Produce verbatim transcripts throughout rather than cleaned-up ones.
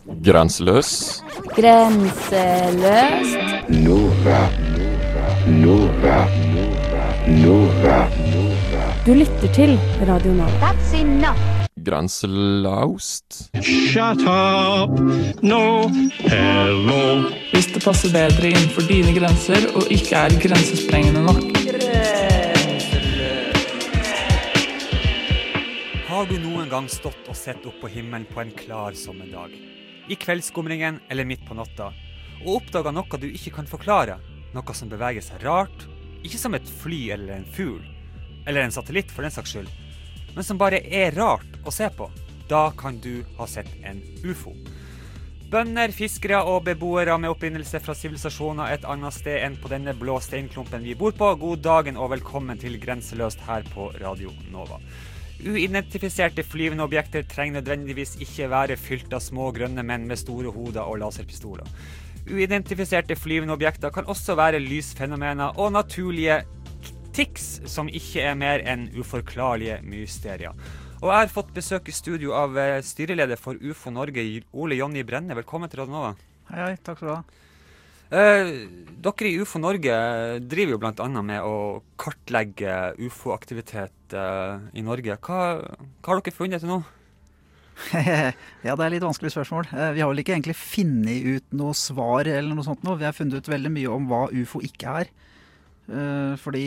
Grenseløs. Grenseløst. Nova. Nova. Nova. Du lytter til Radio Nova. That's enough. Grenselaust. Shut up! No! Hello! Hvis det passer bedre innenfor dine grenser og ikke er grensesprengende nok. Har du noen gang stått og sett opp på himmelen på en klar sommerdag, i kveldsskumringen eller midt på natta, og oppdaget noe du ikke kan forklare, noe som beveger seg rart, ikke som et fly eller en fugl, eller en satellitt for den saks skyld, men som bare er rart å se på, da kan du ha sett en U F O. Bønder, fiskere og beboere med opprinnelse fra sivilisasjoner et annet sted enn på denne blå steinklumpen vi bor på. God dagen og velkommen til Grenseløst her på Radio Nova. Uidentifiserte flyvende objekter trenger nødvendigvis ikke være fylt av små grønne menn med store hoder og laserpistoler. Uidentifiserte flyvende objekter kan også være lysfenomener og naturlige tics som ikke er mer enn uforklarlige mysterier. Og jeg har fått besøk i studio av styreleder for U F O Norge, Ole Jonny Brenne. Velkommen til Radio Nova. Hei, hei, takk skal du ha. Eh, dere i U F O Norge driver jo blant annet med å kartlegge U F O-aktivitet eh, i Norge. Hva, hva har dere funnet til nå? Ja, det er litt vanskelig spørsmål. Eh, vi har vel ikke egentlig funnet ut noe svar eller noe sånt nå. Vi har funnet ut veldig mye om hva U F O ikke er. Eh, fordi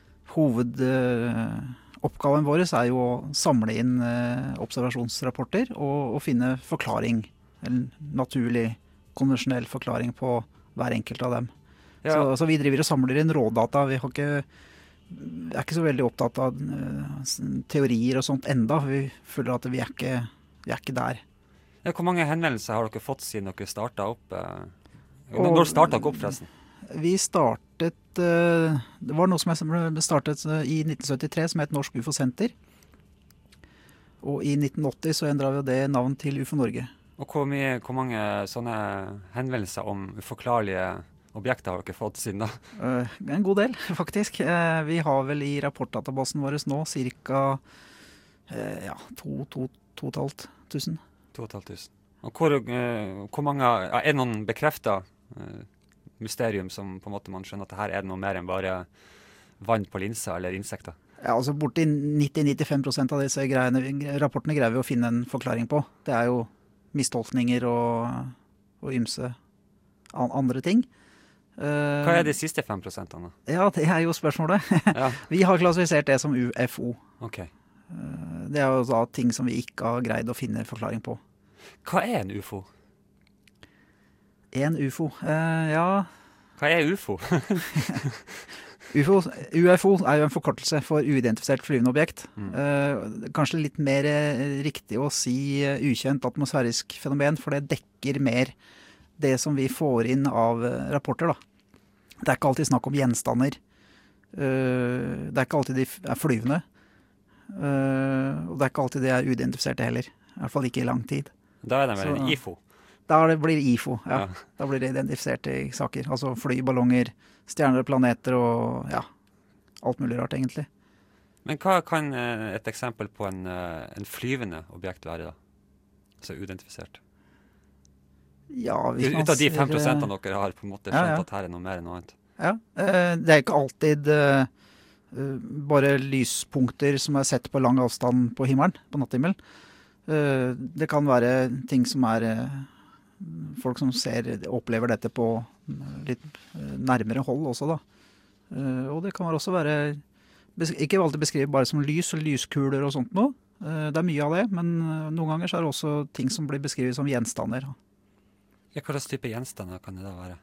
hovedoppgaven vår er jo å samle inn eh, observasjonsrapporter og, og finne forklaring, en naturlig, konvensjonell forklaring på hver enkelt av dem. Ja. Så, så vi driver og samler inn rådata. Vi har ikke, er ikke så veldig opptatt av uh, teorier og sånt enda. Vi føler at vi er ikke, vi er ikke der. Ja, hvor mange henvendelser har dere fått siden dere startet opp? Uh, når startet dere opp forresten? Vi startet, uh, det var noe som jeg startet i nitten syttitre som het Norsk U F O-senter. Og i nitten åtti så endret vi det navn til U F O Norge. Og hvor, mye, hvor mange sånne henvendelser om uforklarlige objekter har dere fått siden da? Uh, en god del, faktisk. Uh, vi har vel i rapportdatabasen vår nå cirka uh, ja, to, to, to og et halvt tusen. To og et halvt tusen. Og hvor, uh, hvor mange, ja, er det noen bekreftet uh, mysterium som på en måte man skjønner at det her er noe mer enn bare vann på linser eller insekter? Ja, altså borti nitti til nittifem prosent av disse greiene, rapportene greier vi å finne en forklaring på. Det er jo mistolkninger og, og ymse andre ting. Hva er de siste fem prosentene? Ja, det er jo spørsmålet. Ja. Vi har klassifisert det som U F O. Okay. Det er jo da ting som vi ikke har greid å finne forklaring på. Hva er en U F O? En U F O, uh, ja... Hva er U F O? U F O? U F O er jo en forkortelse for uidentifisert flyvende objekt. Mm. Uh, kanskje litt mer uh, riktig å si uh, ukjent atmosfærisk fenomen, for det dekker mer det som vi får inn av uh, rapporter. Da. Det er ikke alltid snakk om gjenstander. Uh, det er ikke alltid de er flyvende. Uh, og det er ikke alltid de er uidentifiserte heller. I hvert fall ikke i lang tid. Da er det vel en I F O? Da blir det I F O, ja. ja. Da blir det identifiserte saker. Altså fly, ballonger, stjerner, planeter og ja, alt mulig rart egentlig. Men hva kan et eksempel på en, en flyvende objekt være da? Altså uidentifisert? Ja, hvis man Ut av de fem prosentene dere har på en måte skjønt ja, ja. at her er noe mer enn noe annet. Ja, det er ikke alltid bare lyspunkter som er sett på lang avstand på himmelen, på natthimmelen. Det kan være ting som er folk som ser, opplever dette på litt nærmere hold også da. Og det kan også være, ikke alltid beskrevet bare som lys og lyskuler og sånt nå. Det er mye av det, men noen ganger så er det også ting som blir beskrevet som gjenstander. Ja, hva slags type gjenstander kan det da være?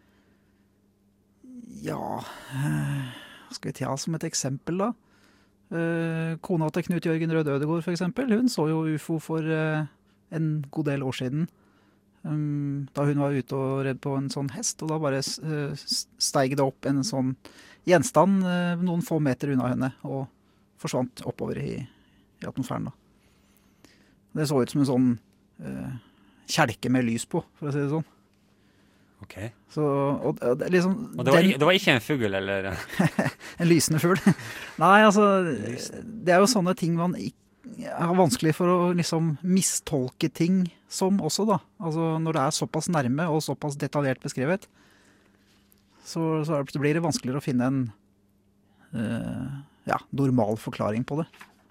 Ja, skal vi ta som et eksempel da? Kona til Knut Jørgen Rød Ødegård for eksempel, hun så jo U F O for en god del år siden. Um, da hun var ute og redd på en sånn hest, og da bare uh, steig det opp en sånn gjenstand uh, noen få meter unna henne, og forsvant oppover i, i atmosfæren da. Det så ut som en sånn uh, kjelke med lys på, for å si det sånn. Ok. Så, og, og, det, liksom, og det, var, den, det var ikke en fugl, eller? En lysende fugl. Nei, altså, det er jo sånne ting man ikke jeg har vanskelig for å liksom mistolke ting som også da. Altså når det er såpass nærme og såpass detaljert beskrevet, så, så blir det vanskeligere å finne en uh, ja, normal forklaring på det.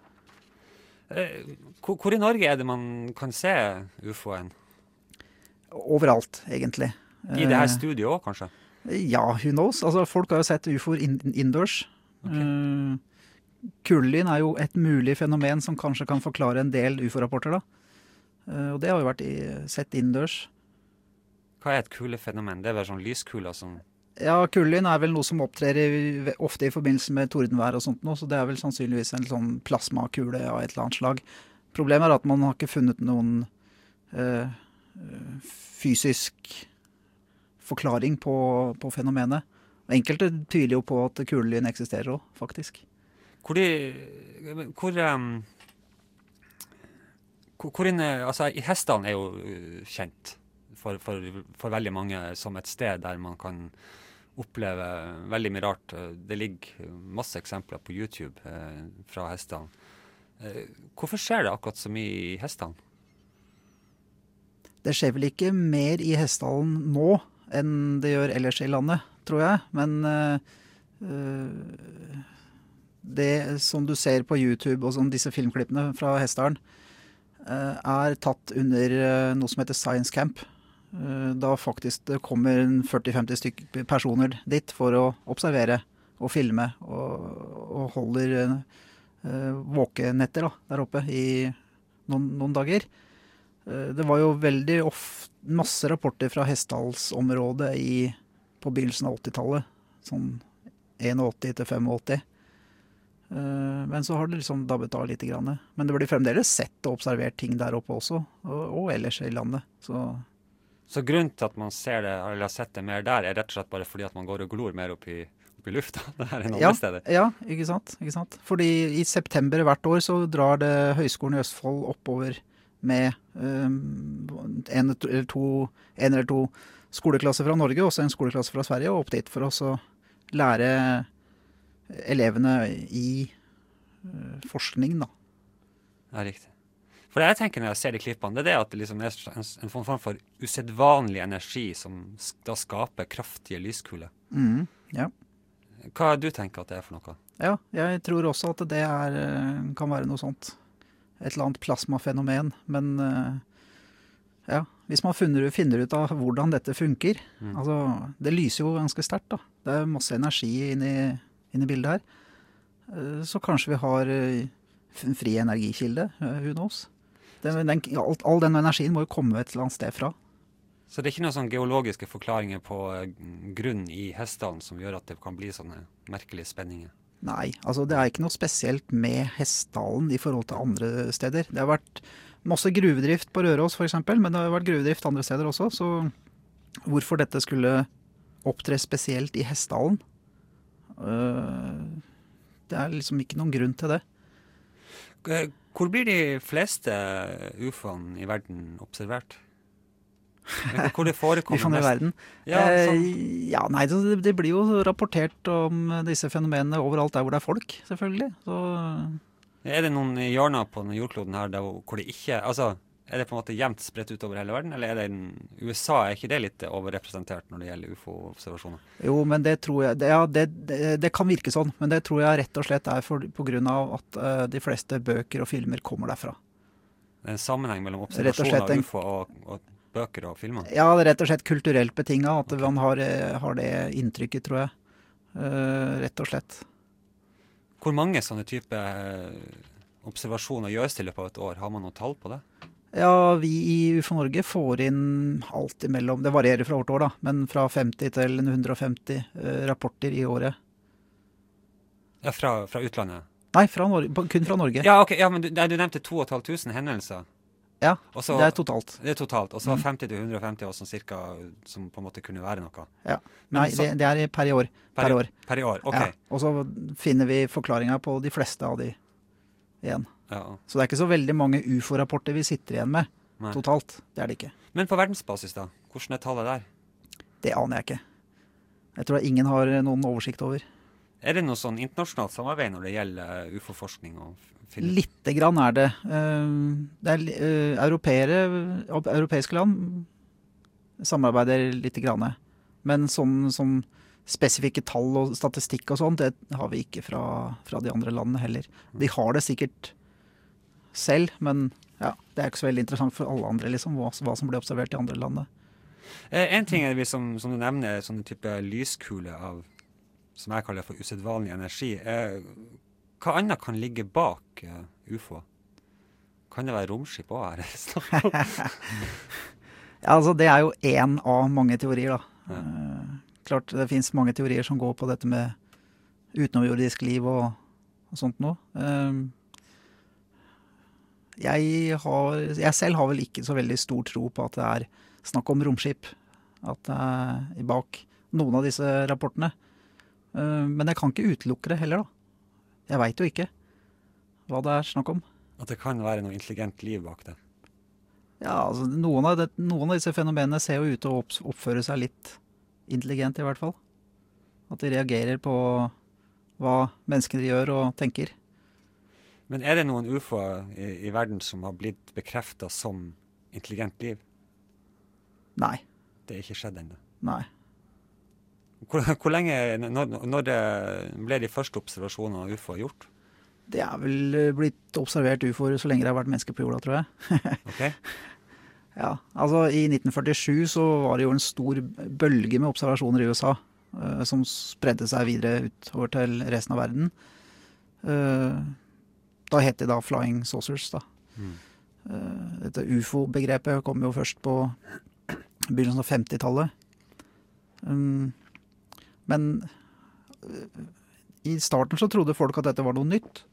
Hvor, hvor i Norge er det man kan se U F O-en? Overalt, egentlig. I det her studiet også, kanskje? Ja, who knows? Altså, folk har jo sett U F O-er innendørs. Okay. Uh, Kulelyn er jo et mulig fenomen som kanskje kan forklare en del U F O-rapporter, da. Uh, og det har jo vært i, sett innendørs. Hva er et kulefenomen? Det er vel sånn lyskuler som... Ja, kulelyn er vel noe som opptrer i, ofte i forbindelse med tordenvær og sånt nå, så det er vel sannsynligvis en sånn plasmakule av et eller annet slag. Problemet er at man har ikke funnet noen uh, fysisk forklaring på, på fenomenet. Enkelte tviler jo på at kulelyn eksisterer også, faktisk. Hvor de, hvor, um, hvor, hvor inne, altså i Hestdalen er jo kjent for, for, for veldig mange som et sted der man kan oppleve veldig mye rart. Det ligger masse eksempler på YouTube eh, fra Hestdalen. Eh, hvorfor skjer det akkurat så mye i Hestdalen? Det skjer vel ikke mer i Hestdalen nå enn det gjør ellers i landet, tror jeg. Men uh, det som du ser på YouTube og som disse filmklippene fra Hestdalen uh, er tatt under uh, noe som heter Science Camp. Uh, da faktisk det kommer førti til femti stykker personer dit for å observere og filme og, og holder uh, våkenetter da, der oppe i noen, noen dager. Det var jo veldig ofte masse rapporter fra Hestdalsområdet i, på begynnelsen av åttitallet, sånn åtti til åttifem. Men så har det liksom dabbet av litt grann. Men det blir fremdeles sett og observert ting der oppe også, og, og ellers i landet. Så. så grunnen til at man ser det, eller har sett det mer der, er rett og slett bare fordi at man går og glor mer opp i, opp i lufta? Det her er en ja, andre steder. Ja, ikke sant, ikke sant. Fordi i september hvert år så drar det Høgskolen i Østfold oppover med um, en, eller to, en eller to skoleklasser fra Norge, også en skoleklasse fra Sverige, og opp dit for oss å lære elevene i uh, forskning, da. Ja, riktig. For det jeg tenker når jeg ser de klippene, det er det at det liksom er en, en form for usedvanlig energi som da skaper kraftige lyskuler. Mm, ja. Hva du tenker at det er for noe? Ja, jeg tror også at det er, kan være noe sånt. Et eller annet plasmafenomen, men uh, ja, hvis man finner, finner ut av hvordan dette funker, mm. altså, det lyser jo ganske sterkt da, det er masse energi inne i, inne i bildet her, uh, så kanskje vi har uh, en fri energikilde, uh, who knows? Den, den, alt, all den energien må jo komme et eller annet sted fra. Så det er ikke noen sånne geologiske forklaringer på uh, grunn i Hestdalen som gjør at det kan bli sånne merkelige spenninger? Nei, altså det er ikke noe spesielt med Hestdalen i forhold til andre steder. Det har vært masse gruvedrift på Røros for eksempel, men det har vært gruvedrift andre steder også, så hvorfor dette skulle opptre spesielt i Hestdalen, øh, det er liksom ikke noen grunn til det. Hvor blir de fleste U F O-ene i verden observert? Hvor det forekommer mest? I verden. Ja, sånn. eh, ja, nei, det, det blir jo rapportert om disse fenomenene overalt der hvor det er folk, selvfølgelig. Så... Er det noen hjørner på denne jordkloden her der, hvor det ikke, altså, er det på en måte jevnt spredt ut over hele verden, eller er det en, U S A, er ikke det litt overrepresentert når det gjelder U F O-observasjoner? Jo, men det tror jeg, det, ja, det, det, det kan virke sånn, men det tror jeg rett og slett er for, på grunn av at uh, de fleste bøker og filmer kommer derfra. Det er en sammenheng mellom observasjoner av U F O og, og bøker og filmer? Ja, det er rett og slett kulturelt betinget at okay. man har, har det inntrykket, tror jeg. Uh, rett og slett. Hvor mange sånne type observasjoner gjøres til løpet av et år? Har man noe tall på det? Ja, vi i U F O Norge får inn alt imellom, det varierer fra år til år da, men fra femti til hundre og femti uh, rapporter i året. Ja, fra, fra utlandet? Nei, fra Norge, kun fra Norge. Ja, ok, ja, men du, du nevnte to og et halvt tusen henvendelser. Ja, også, det er totalt. Det er totalt, og så var femti til hundre og femti også, sånn cirka, som på en måte kunne være noe. Ja, nei, så, det, det er per i år. Per, per år. Per i år, ok. Ja, og så finner vi forklaringer på de fleste av de igjen. Ja. Så det er ikke så veldig mange U F O-rapporter vi sitter igjen med, nei. Totalt. Det er det ikke. Men på verdensbasis da, hvordan er tallet der? Det aner jeg ikke. Jeg tror ingen har noen oversikt over. Er det noe sånn internasjonalt samarbeid når det gjelder U F O-forskning og film? Lite grann er det. Eh, Det er eh, europeere, europeiske land samarbeider lite grann. Men sånn som spesifikke tall og statistikk og sånn, det har vi ikke fra, fra de andre landene heller. De har det sikkert selv, men ja, det er ikke så veldig interessant for alle andre, liksom, hva, hva som blir observert i andre landene. Eh, en ting er vi som, som du nevner, sånne type lyskule av, som jeg kaller for usedvanlig energi. Eh, hva annet kan ligge bak eh, U F O? Kan det være romskip også her? Ja, altså det er jo en av mange teorier da. Ja. Eh, klart det finnes mange teorier som går på dette med utenomjordisk liv og, og sånt noe. Eh, jeg, har, jeg selv har vel ikke så veldig stor tro på at det er snakk om romskip. At det er bak noen av disse rapportene. Eh, men jeg kan ikke utelukke det heller da. Jeg vet jo ikke hva det er snakk om. At det kan være noe intelligent liv bak det? Ja, altså noen av, det, noen av disse fenomenene ser jo ut til å opp, oppføre seg litt intelligent i hvert fall. At de reagerer på hva mennesker gjør og tenker. Men er det noen U F O-er i, i verden som har blitt bekreftet som intelligent liv? Nei, Det er ikke skjedd ennå. nei. Hvor, hvor lenge, når, når det ble de første observasjonene av U F O gjort? Det er vel blitt observert U F O-er så lenge det har vært mennesker på jorda, tror jeg. Ok? Ja, altså i nitten førtisju så var det jo en stor bølge med observasjoner i U S A, eh, som spredde seg videre utover til resten av verden. Eh, da het det da Flying Saucers da. Mm. Eh, dette U F O-begrepet kom jo først på begynnelsen av femtitallet. Um, men uh, i starten så trodde folk at dette var noe nytt.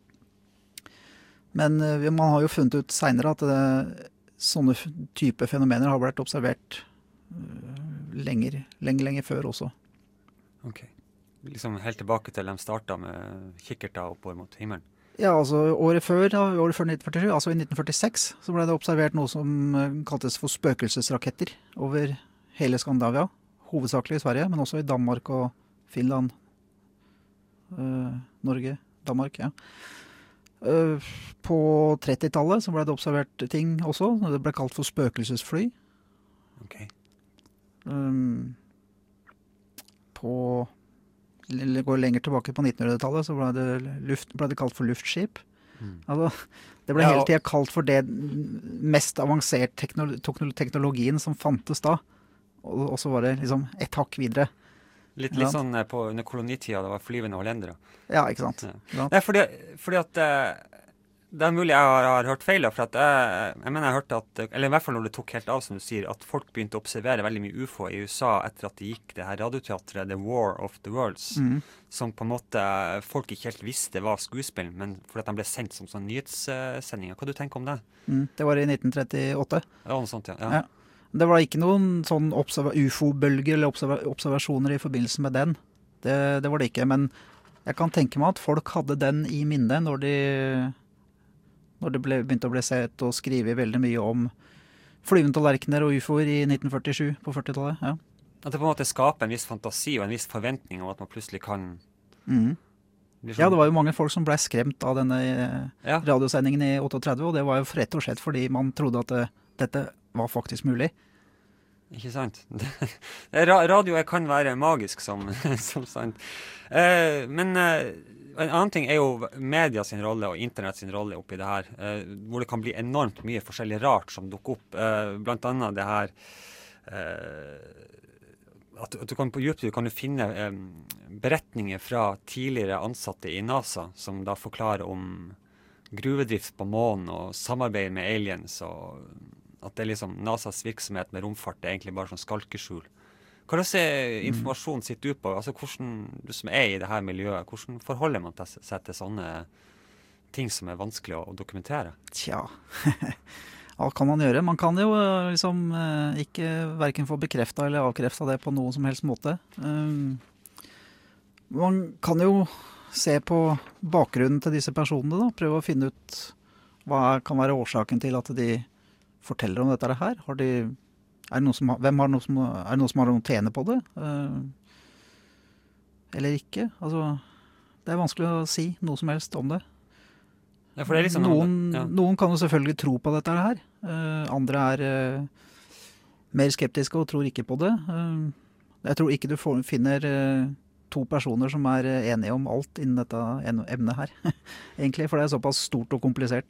Men uh, man har jo funnet ut senere at det, sånne type fenomener har vært observert uh, lenger, lenge, lenge før også. Ok. Liksom helt tilbake til de startet med kikkerter oppover mot himmelen. Ja, altså året før, da, året før nitten førtisju, altså i nitten førtiseks, så ble det observert noe som uh, kaltes for spøkelsesraketter over hele Skandinavia. Hovedsakelig i Sverige, men også i Danmark og Finland. Uh, Norge, Danmark, ja. Uh, på trettitallet så ble det observert ting også. Det ble kalt for spøkelsesfly. Ok. Um, på, eller går lenger tilbake på nittenhundretallet så ble det, luft, ble det kalt for luftskip. Mm. Altså, det ble Ja, hele og- tiden kalt for det mest avansert teknolo- teknologien som fantes da. Og, og så var det liksom et hakk videre. Litt, Ja. litt sånn eh, på under kolonitida, det var flyvende hollendere. Ja, ikke sant? Ja. Ikke sant? Nei, fordi, fordi at eh, det er mulig jeg har, har hørt feil, da, for at jeg, jeg mener jeg hørte at, eller i hvert fall når det tok helt av, som du sier, at folk begynte å observere veldig mye U F O i U S A etter at det gikk det her radioteatret The War of the Worlds, Mhm. som på en måte folk ikke helt visste var skuespill, men fordi at de ble sendt som sånn nyhetssendinger. Hva du tenker om det? Mm, det var i nitten trettiåtte. Ja, noe sånt, ja. ja. Ja. Det var ikke noen sånn observa- U F O-bølge eller observa- observasjoner i forbindelse med den. Det, det var det ikke, men jeg kan tenke meg at folk hadde den i minnet når de, når det ble, begynte å bli sett og skrive veldig mye om flyvende tallerkener og U F O-er i nitten førtisju på førtitallet. Ja. At det på en måte skaper en viss fantasi og en viss forventning om at man plutselig kan Mhm. bli Ja, det var jo mange folk som ble skremt av denne eh, Ja. radiosendingen i trettini, og det var jo rett og slett fordi man trodde at det, dette var faktisk mulig. Ikke sant? Ra- Radio kan være magisk, som, som sant. Eh, men eh, en annen ting er jo media sin rolle og internett sin rolle oppi det her, eh, hvor det kan bli enormt mye forskjellig rart som dukker opp. Eh, blant annet det her eh, at, at du kan på YouTube kan du finne eh, beretninger fra tidligere ansatte i NASA, som da forklarer om gruvedrift på månen og samarbeid med aliens, og at det er liksom NASAs virksomhet med romfart er egentlig bare sånn skalkeskjul. Hva slags informasjon sitter du på? Altså, hvordan, du som er i det her miljøet, hvordan forholder man til- seg til sånne ting som er vanskelig å, å dokumentere? Tja, alt kan man gjøre. Man kan jo eh, liksom eh, ikke hverken få bekreftet eller avkreftet det på noen som helst måte. Um, man kan jo se på bakgrunnen til disse personene da, prøve å finne ut hva kan være årsaken til at de forteller om dette her. Har de, er det noe som, har- hvem har noe som, er det noe som har noe å tjene på det? Uh, eller ikke. Altså, det er vanskelig å si noe som helst om det. Ja, for det er liksom noen, ja. noen kan jo selvfølgelig tro på dette her. Uh, andre er uh, mer skeptiske og tror ikke på det. Uh, jeg tror ikke du får, finner uh, to personer som er enige om alt innen dette emnet her. Egentlig, for det er såpass stort og komplisert.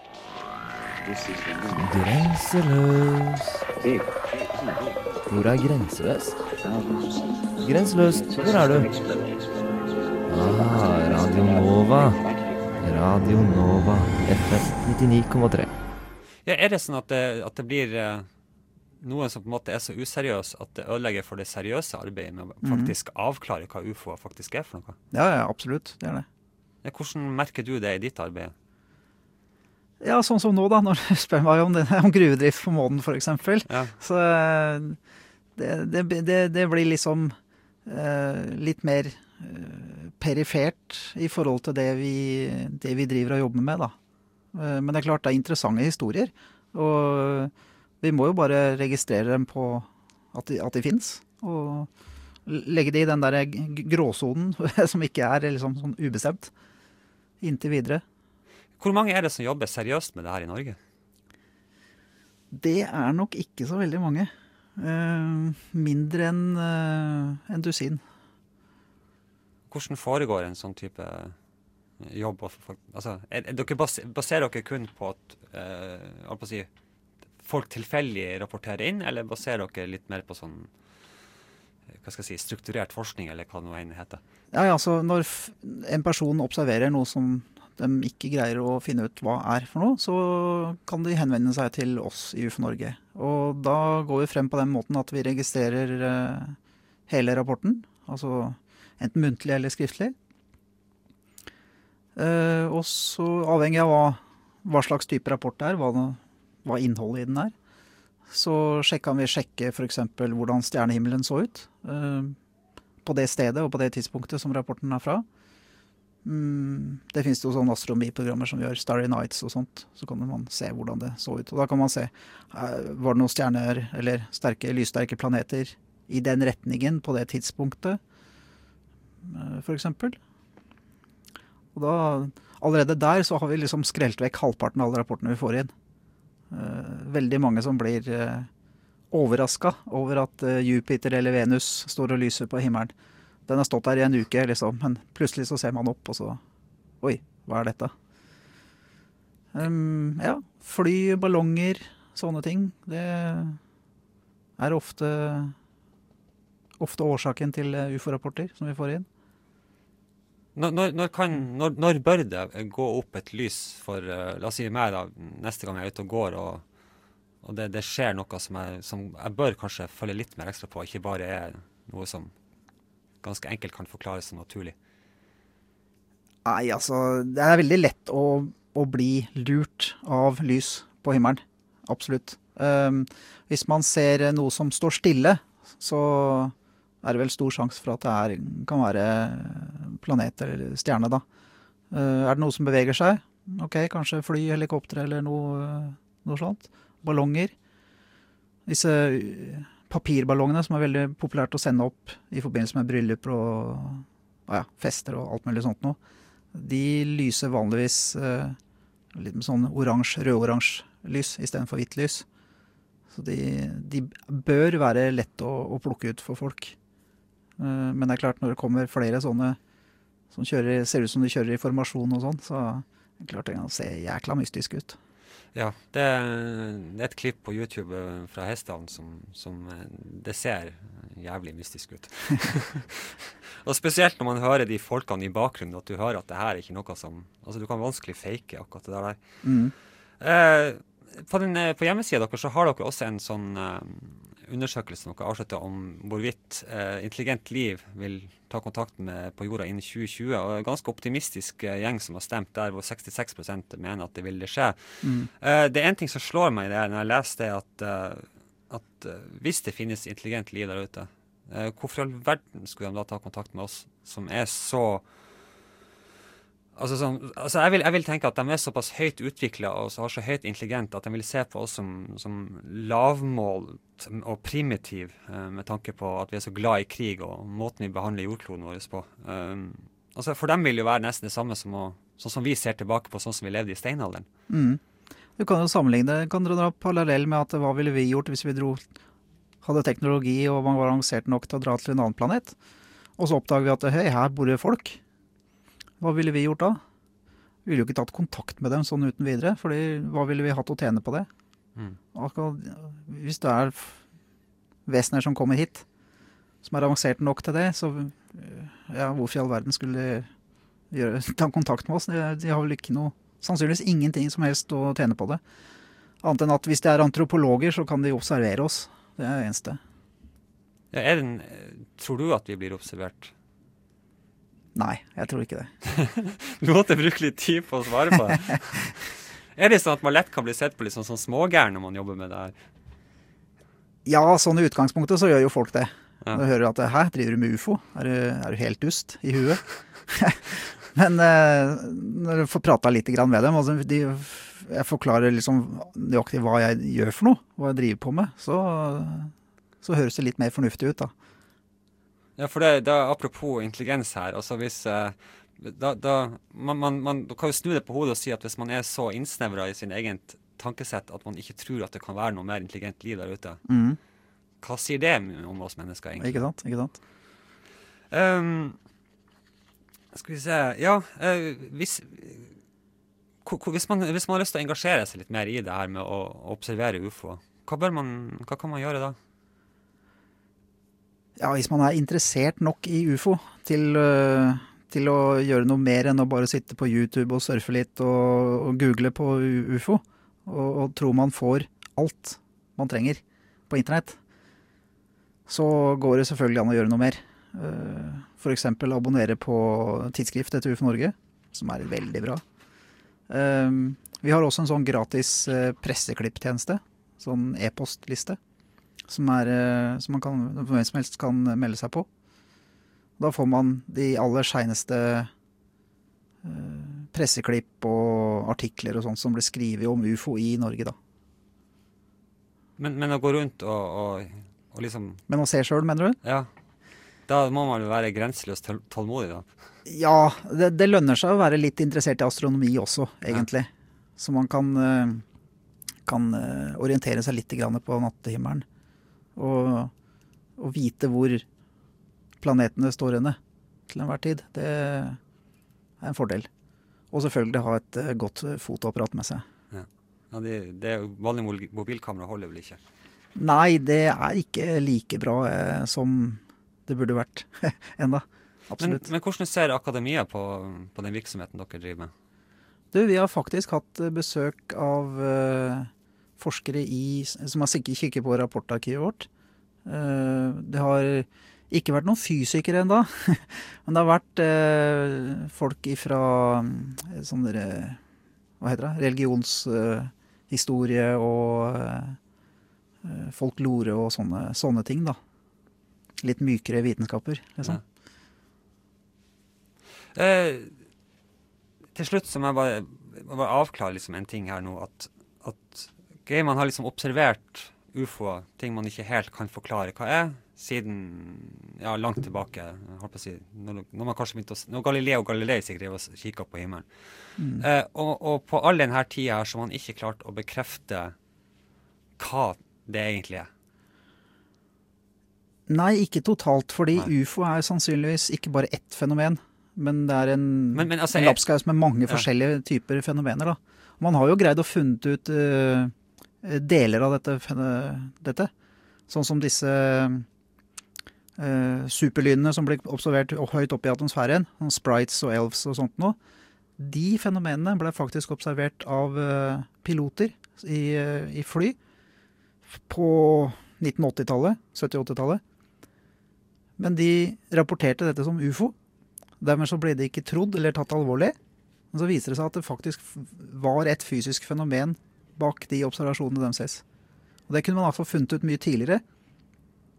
Grenseløs. Hvor er grenseløs? Grenseløst, hvor er du? Ah, Radio Nova. Radio Nova, F M nittini komma tre. Ja, er det sånn at det, at det blir uh, noen som på en måte er så useriøs at det ødelegger for det seriøse arbeidet med å faktisk mm. avklare hva U F O faktisk er for noe? Ja, ja, absolutt. Det er det. Ja, hvordan merker du det i ditt arbeid? Ja, sånn som nå da, når du spør meg om, det, om gruvedrift på månen for eksempel. Ja. Så det, det, det, det blir liksom uh, litt mer uh, perifert i forhold til det vi, det vi driver og jobber med da. Uh, men det er klart det er interessante historier, og vi må jo bare registrere dem på at de, at de finnes, og legge det i den der gråsonen som ikke er liksom sånn ubestemt, inntil videre. Hvor mange er det som jobber seriøst med det her i Norge? Det er nok ikke så veldig mange. Uh, mindre enn uh, en dusin. Hvordan foregår en sånn type jobb? Altså, er, er dere baser, baserer dere kun på at uh, på å si, folk tilfeldig rapporterer inn, eller baserer dere litt mer på sånn hva skal jeg si, strukturert forskning, eller hva noe enn heter? Ja, altså, når en person observerer noe som de ikke greier å finne ut hva er for noe, så kan de henvende seg til oss i U F O Norge. Og da går vi frem på den måten at vi registrerer uh, hele rapporten, altså enten muntlig eller skriftlig. Uh, og så avhengig av hva, hva slags type rapport det er, hva, hva innholdet i den er, så kan vi sjekke for eksempel hvordan stjernehimmelen så ut uh, på det stedet og på det tidspunktet som rapporten er fra. Mm, det finnes jo sånne astronomiprogrammer som gjør Starry Nights og sånt, så kan man se hvordan det så ut. Og da kan man se, uh, var det noen stjerner eller sterke, lyssterke planeter i den retningen på det tidspunktet, uh, for eksempel. Og da, allerede der så har vi liksom skrelt vekk halvparten av alle rapportene vi får inn. Uh, veldig mange som blir uh, overrasket over at uh, Jupiter eller Venus står og lyser på himmelen. Den har stått der i en uke, liksom, men plutselig så ser man opp, og så, oi, hva er dette? Um, ja, fly, ballonger, sånne ting, det er ofte, ofte årsaken til U F O-rapporter som vi får inn. Når, når, kan, når, når bør det gå opp et lys for, uh, la oss si meg da, neste gang jeg er ute og går, og, og det, det skjer noe som jeg, som jeg bør kanskje følge litt mer ekstra på, ikke bare er noe som ganske enkelt kan forklares som naturlig? Nei, altså, det er veldig lett å, å bli lurt av lys på himmelen. Absolutt. Um, hvis man ser noe som står stille, så er det vel stor sjanse for at det er, kan være planet eller stjerne da. Uh, er det noe som beveger seg? Ok, kanskje fly, helikopter eller noe, noe sånt. Ballonger. Disse papirballongene som er veldig populært å sende opp i forbindelse med brylluper og ja, fester og alt mulig sånt nå. De lyser vanligvis uh, litt med sånn oransje, rød-oransje lys i stedet for hvitt lys. Så de, de bør være lett å, å plukke ut for folk. Uh, men det er klart når det kommer flere sånne som kjører, ser ut som de kjører i formasjon og sånn, så er det klart det kan se jækla mystisk ut. Ja, det er, det er et klipp på YouTube fra Hesthavn som, som det ser jævlig mystisk ut. Og spesielt når man hører de folkene i bakgrunnen, at du hører at det her er ikke noe som, altså du kan vanskelig fake akkurat det der. Mm. Eh, på, den, på hjemmesiden dere så har dere også en sånn eh, undersøkelse dere avslutter om hvorvidt eh, intelligent liv vil ta kontakt med på jorda innen tjue tjue, og en ganske optimistisk eh, gjeng som har stemt der, hvor sekstiseks prosent mener at det vil det skje. Mm. Eh, det er en ting som slår meg i det når jeg leser det, at, uh, at uh, hvis det finnes intelligent liv der ute, uh, hvorfor i all verden skulle de da ta kontakt med oss, som er så Altså, sånn, altså jeg, vil, jeg vil tenke at de er såpass høyt utviklet og så har så høyt intelligent at de vil se på oss som, som lavmålt og primitiv eh, med tanke på at vi er så glad i krig og måten vi behandler jordkloden vår på. Um, altså, for dem vil jo være nesten det samme som, å, sånn som vi ser tilbake på sånn som vi levde i steinalderen. Mm. Du kan jo sammenligne, kan dere dra parallell med at hva ville vi gjort hvis vi dro, hadde teknologi og man var avansert nok til å dra til en annen planet, og så oppdager vi at hei, her bor det folk. Hva ville vi gjort da? Vi ville jo ikke tatt kontakt med dem sånn uten videre, fordi hva ville vi hatt å tjene på det? Mm. Akkurat, hvis det er vesener som kommer hit, som er avansert nok til det, så ja, hvorfor i all verden skulle de gjøre, ta kontakt med oss? De, de har vel ikke noe, sannsynligvis ingenting som helst å tjene på det. Annet enn at hvis de er antropologer, så kan de observere oss. Det er det eneste. Ja, er den, tror du at vi blir observert? Nei, jeg tror ikke det. Du måtte bruke litt tid på å svare på det. Er det sånn at man lett kan bli sett på litt sånn, sånn smågær når man jobber med det her? Ja, sånn i utgangspunktet så gjør jo folk det. Ja. Du hører at, hæ, driver du med U F O? Er du, er du helt dust i huet? Men eh, når du får pratet litt grann med dem, altså de, jeg forklarer liksom nøyaktig hva jeg gjør for noe, hva jeg driver på med, så, så høres det litt mer fornuftig ut da. Ja, for det, det er apropos intelligens her, altså hvis, eh, da, da, man, man, man kan jo snu det på hodet og si at hvis man er så innsnevret i sin egen tankesett at man ikke tror at det kan være noe mer intelligent liv der ute, mm. hva sier det om oss mennesker egentlig? Ikke sant, ikke sant. Um, skal vi se, ja, uh, hvis, hvis, man, hvis man har lyst til å engasjere seg litt mer i det her med å, å observere U F O, hva, bør man, hva kan man gjøre da? Ja, hvis man er interessert nok i U F O til, uh, til å gjøre noe mer enn å bare sitte på YouTube og surfe litt og, og google på U F O, og, og tror man får alt man trenger på internett, så går det selvfølgelig an å gjøre noe mer. Uh, for eksempel abonnere på tidsskriftet til U F O Norge, som er veldig bra. Uh, vi har også en sånn gratis uh, presseklipptjeneste, sånn e-postliste, som, er, som man kan, hvem som helst kan melde seg på. Da får man de aller seneste uh, presseklipp og artikler og sånt som blir skrivet om U F O i Norge da. Men, men å gå rundt og, og, og liksom... Men å se selv, mener du? Ja. Da må man jo være grenseløst tålmodig da. Ja, det, det lønner seg å være litt interessert i astronomi også, egentlig. Ja. Så man kan, kan orientere seg litt grann på nattehimmelen. Og, og vite hvor planetene står henne til enhver tid. Det er en fordel. Og selvfølgelig ha et godt fotoapparat med seg. Ja, ja det, det er jo vanlig mobilkamera holder vel ikke? Nei, det er ikke like bra eh, som det burde vært enda. Absolutt. Men, men hvordan ser akademia på, på den virksomheten dere driver med? Du, vi har faktisk hatt besøk av uh, forskere i, som har sikkert kikket på rapportarkivet vårt. Uh, det har ikke vært noen fysikere enda, men det har vært uh, folk fra uh, sånn der, hva heter det, religionshistorie uh, og uh, folklore og sånne, sånne ting da. Litt mykere vitenskaper, liksom. Ja. Eh, til slutt så må jeg bare, bare avklare liksom en ting her nå, at, at okay, man har liksom observert U F O, ting man ikke helt kan forklare hva er, siden ja, langt tilbake, holdt på å si, når, når man kanskje begynte å, når Galileo Galilei sikkert og kikket på himmelen. Mm. Eh, og, og på all denne tiden her så har man ikke klart å bekrefte hva det egentlig er. Nei, ikke totalt, fordi Nei. U F O er sannsynligvis ikke bare ett fenomen, men det er en, men, men, altså, en lapskaus med mange ja. forskjellige typer fenomener. Da. Man har jo greid å funnet ut uh, deler av dette, dette, sånn som disse uh, superlynene som ble observert høyt opp i atmosfæren, sprites og elves og sånt nå. De fenomenene ble faktisk observert av uh, piloter i, uh, i fly på nitten åtti-tallet, sytti-åtti-tallet. Men de rapporterte dette som U F O. Dermed så ble det ikke trodd eller tatt alvorlig. Men så viser det seg at det faktisk var et fysisk fenomen bak de observasjonene deres. Og det kunne man altså funnet ut mye tidligere,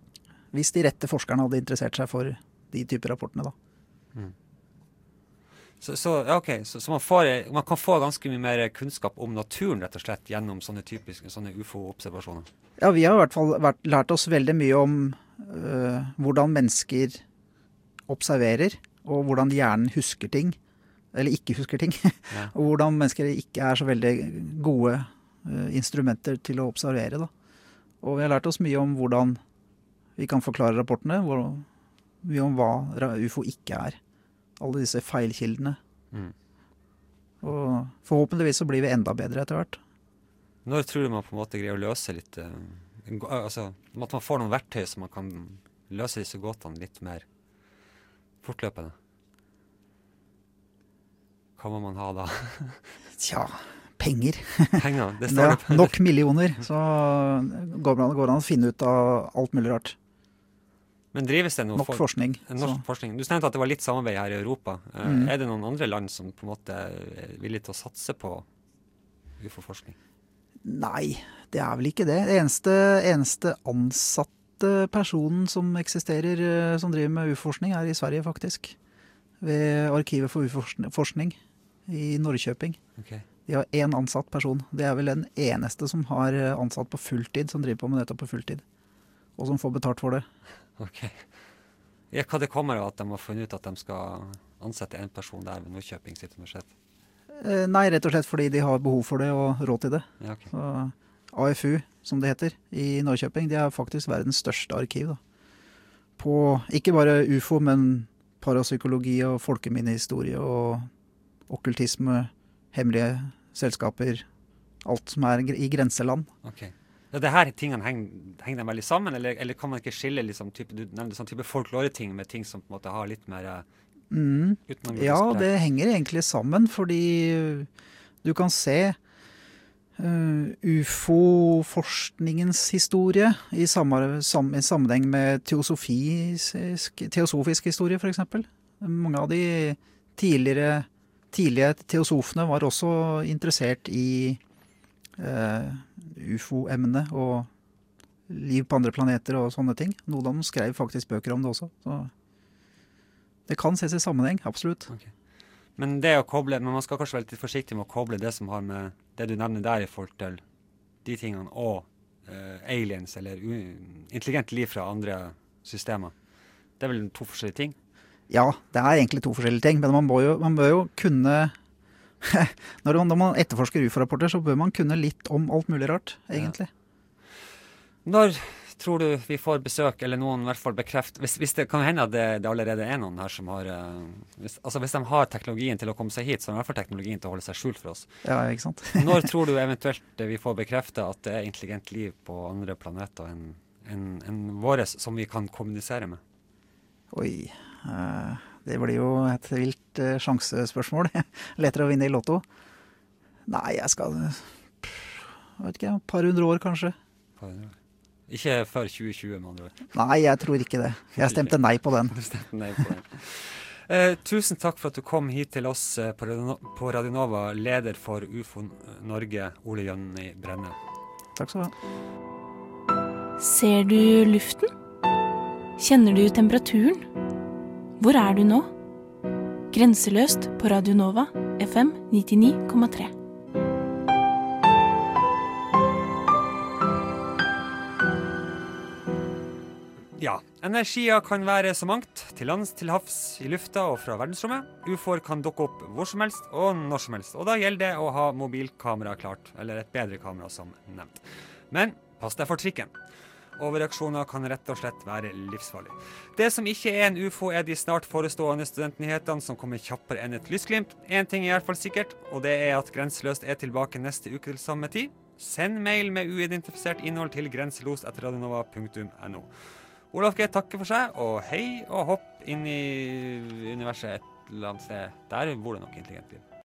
hvis de rette forskerne hadde interessert seg for de typer rapportene da. Mm. Så, så, ja, okay. så, så man, får, man kan få ganske mye mer kunnskap om naturen, rett og slett, gjennom sånne typiske sånne U F O-observasjoner. Ja, vi har i hvert fall vært, lært oss veldig mye om øh, hvordan mennesker observerer, og hvordan hjernen husker ting, eller ikke husker ting, ja. Og hvordan mennesker ikke er så veldig gode øh, instrumenter til å observere. Da. Og vi har lært oss mye om hvordan vi kan forklare rapportene, hvor, mye om hva U F O ikke er. Alle disse feilkildene. Mm. Og forhåpentligvis så blir vi enda bedre etter hvert. Når tror du man på en måte greier å løse litt, uh, altså at man får noen verktøy så man kan løse disse gåtene litt mer fortløpende? Hva må man ha da? Tja, penger. Penger, det står ja, det. Nok millioner, så går det an å finne ut av alt mulig rart. Men drives det noe nok for, forskning. Norsk forskning. Du nevnte at det var litt samarbeid her i Europa. Mm. Er det noen andre land som på en måte er villige til å satse på U F O-forskning? Nei, det er vel ikke det. Det eneste, eneste ansatte personen som eksisterer, som driver med U F O-forskning, er i Sverige faktisk. Ved Arkivet for U F O-forskning i Norrköping. Okay. De har en ansatt person. Det er vel den eneste som har ansatt på fulltid, som driver på med dette på fulltid. Og som får betalt for det. Ok. Ja, hva det kommer av at de har funnet ut at de skal ansette en person der ved Norrköping sitt universitet? Eh, nei, rett og slett fordi de har behov for det og råd til det. Ja, okay. Så A F U, som det heter, i Norrköping, det er faktisk verdens største arkiv. Da. På ikke bare U F O, men parapsykologi og folkeminnehistorie og okkultisme, hemmelige selskaper, alt som er i grenseland. Ok. Ja, det her tingene henger, henger de veldig sammen, eller, eller kan man ikke skille liksom, type, du nevnte sånn type folklore-ting med ting som på en måte har litt mer mm. Ja, det henger egentlig sammen, fordi du kan se uh, U F O-forskningens historie i, samme, sam, i sammenheng med teosofisk, teosofisk historie, for eksempel. Mange av de tidligere, tidlige teosofene var også interessert i uh, U F O-emne og liv på andre planeter og sånne ting. Noen av dem skrev faktisk bøker om det også. Så det kan ses i sammenheng, absolutt. Okay. Men det å koble, men man skal kanskje være litt forsiktig med å koble det som har med det du nevner der i forhold til de tingene og uh, aliens eller intelligent liv fra andre systemer. Det er vel to forskjellige ting? Ja, det er egentlig to forskjellige ting, men man må jo, man bør jo kunne når, man, når man etterforsker U F O-rapporter, så bør man kunne litt om alt mulig rart, egentlig. Ja. Når tror du vi får besøk, eller noen i hvert fall bekreft, hvis, hvis det kan hende at det, det allerede er noen her som har, uh, hvis, altså hvis de har teknologien til å komme seg hit, så har de i hvert fall teknologien til å holde seg skjult for oss. Ja, ikke sant? Når tror du eventuelt vi får bekreftet at det er intelligent liv på andre planeter enn en, en våres som vi kan kommunisere med? Oi, uh... det blir jo et vilt uh, sjansespørsmål. Lettere å vinne i lotto. Nei, jeg skal, jeg vet ikke, et par hundre år kanskje. Par hundre år. Ikke før tjue tjue med andre år. Nei, jeg tror ikke det. Jeg stemte nei på den. Du stemte nei på den. Uh, tusen takk for at du kom hit til oss uh, på, Radio, på Radio Nova, leder for U F O Norge, Ole Jonny Brenne. Takk skal du ha. Ser du luften? Kjenner du temperaturen? Hvor er du nå? Grenseløst på Radio Nova, F M nittini komma tre. Ja, energier kan være så mangt, til lands, til havs, i lufta og fra verdensrommet. U F O-er kan dukke opp hvor som helst og når som helst, og da gjelder det å ha mobilkamera klart, eller et bedre kamera som nevnt. Men pass deg for trikken. Overreaksjoner kan rett og slett være livsfarlig. Det som ikke er en U F O er de snart forestående studentnyhetene som kommer kjappere enn et lysglimt. En ting er i hvert fall sikkert, og det er at Grenseløst er tilbake neste uke til samme tid. Send mail med uidentifisert innhold til grenselost etter radionova punktum no. Olaf G takker for seg, og hei og hopp inn i universet et eller annet sted. Der bor det nok intelligent liv.